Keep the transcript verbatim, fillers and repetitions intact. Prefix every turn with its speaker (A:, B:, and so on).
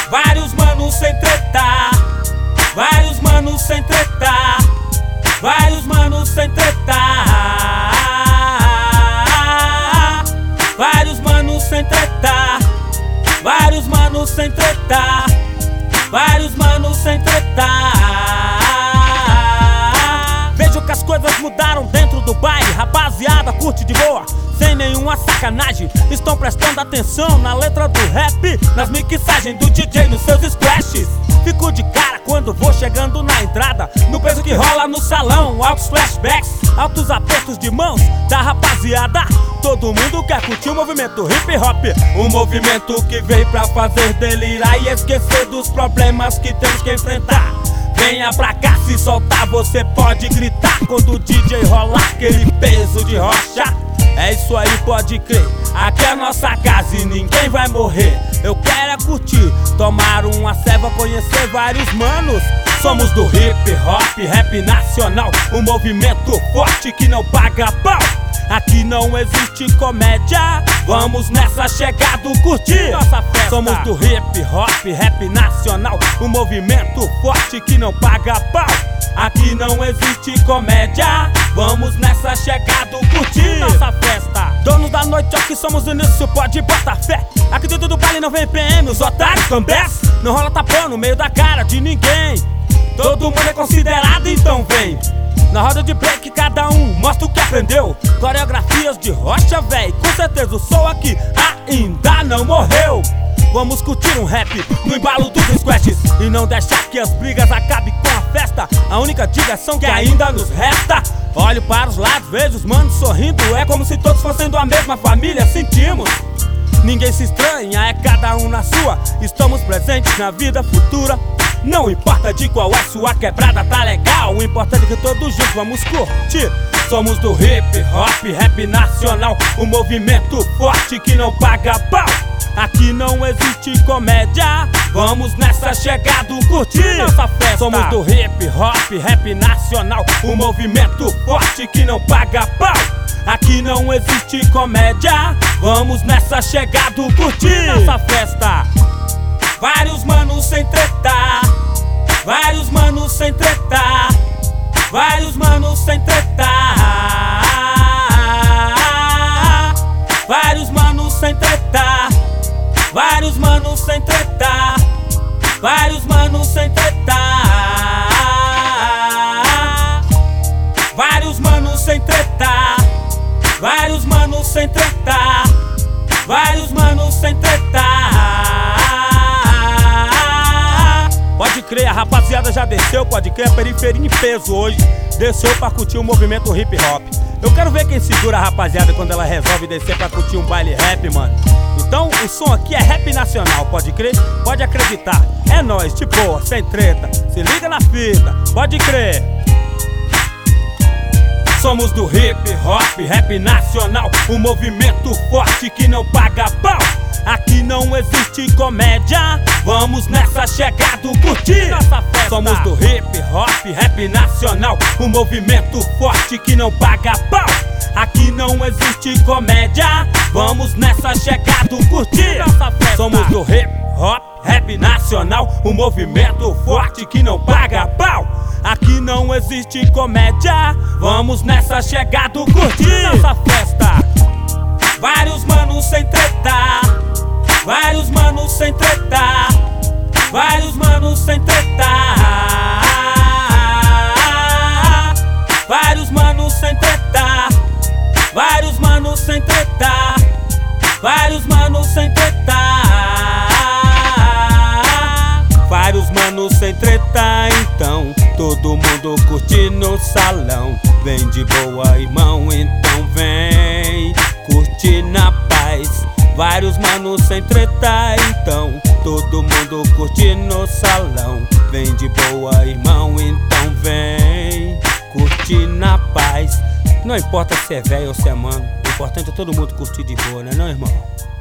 A: Vários manos sem treta, vários manos sem treta, vários manos sem treta, vários manos sem treta, vários manos sem treta, vários manos sem treta. Vejo que as coisas mudaram dentro do baile, rapaziada curte de boa, sem nenhuma sacanagem. Estão prestando atenção na letra do rap, nas mixagens do D J, nos seus splashes. Fico de cara quando vou chegando na entrada, no peso que rola no salão, altos flashbacks, altos apertos de mãos da rapaziada. Todo mundo quer curtir o movimento hip hop, um movimento que veio pra fazer delirar e esquecer dos problemas que temos que enfrentar. Venha pra cá, se soltar você pode gritar quando o D J rolar aquele peso de rocha. É isso aí, pode crer, aqui é a nossa casa e ninguém vai morrer. Eu quero é curtir, tomar uma ceva, conhecer vários manos. Somos do hip hop, rap nacional, um movimento forte que não paga pau. Aqui não existe comédia, vamos nessa chegada curtir nossa festa. Somos do hip hop, rap nacional, um movimento forte que não paga pau. Aqui não existe comédia, vamos nessa chegada curtir nossa festa. Donos da noite, aqui somos início, pode botar fé. Aqui dentro do baile não vem P M, os otários cambés. Não rola tapão no meio da cara de ninguém. Todo mundo é considerado, então vem. Na roda de break cada um mostra o que aprendeu. Coreografias de rocha, véi, com certeza o som aqui ainda não morreu. Vamos curtir um rap no embalo dos squashes e não deixar que as brigas acabem com a festa. A única diversão que ainda nos resta. Olho para os lados, vejo os manos sorrindo. É como se todos fossem da mesma família, sentimos. Ninguém se estranha, é cada um na sua. Estamos presentes na vida futura. Não importa de qual é sua quebrada, tá legal. O importante é que todos juntos vamos curtir. Somos do hip hop, rap nacional, um movimento forte que não paga pau. Aqui não existe comédia, vamos nessa chegada curtir nossa festa. Somos do hip hop, rap nacional, um movimento forte que não paga pau. Aqui não existe comédia, vamos nessa chegada curtir nossa festa. Vários manos sem treta, vários manos sem treta, vários manos sem treta, vários manos sem treta, vários manos sem treta, vários manos sem treta, vários manos sem treta, vários manos sem treta, vários manos sem treta. Pode crer, a rapaziada já desceu, pode crer, a periferia em peso hoje desceu pra curtir o movimento hip hop. Eu quero ver quem segura a rapaziada quando ela resolve descer pra curtir um baile rap, mano. Então o som aqui é rap nacional, pode crer, pode acreditar. É nóis, de boa, sem treta, se liga na fita, pode crer. Somos do hip hop, rap nacional, um movimento forte que não paga pau. Aqui não existe comédia, vamos nessa chegada curtir nossa festa. Somos do hip hop, rap nacional, um movimento forte que não paga pau. Aqui não existe comédia, vamos nessa chegada curtir nossa festa. Somos do hip hop, rap nacional, um movimento forte que não paga pau. Aqui não existe comédia, vamos nessa chegada curtir nossa festa. Vários manos sem treta, vários manos sem treta, vários manos sem treta, vários manos sem treta, vários manos sem treta, vários manos sem treta, vários manos sem treta. Então todo mundo curte no salão, vem de boa, irmão, então vem curtir na paz. Vários manos sem treta, então todo mundo curte no salão, vem de boa, irmão, então vem curtir na paz. Não importa se é velho ou se é mano, o importante é todo mundo curtir de boa, né não, irmão?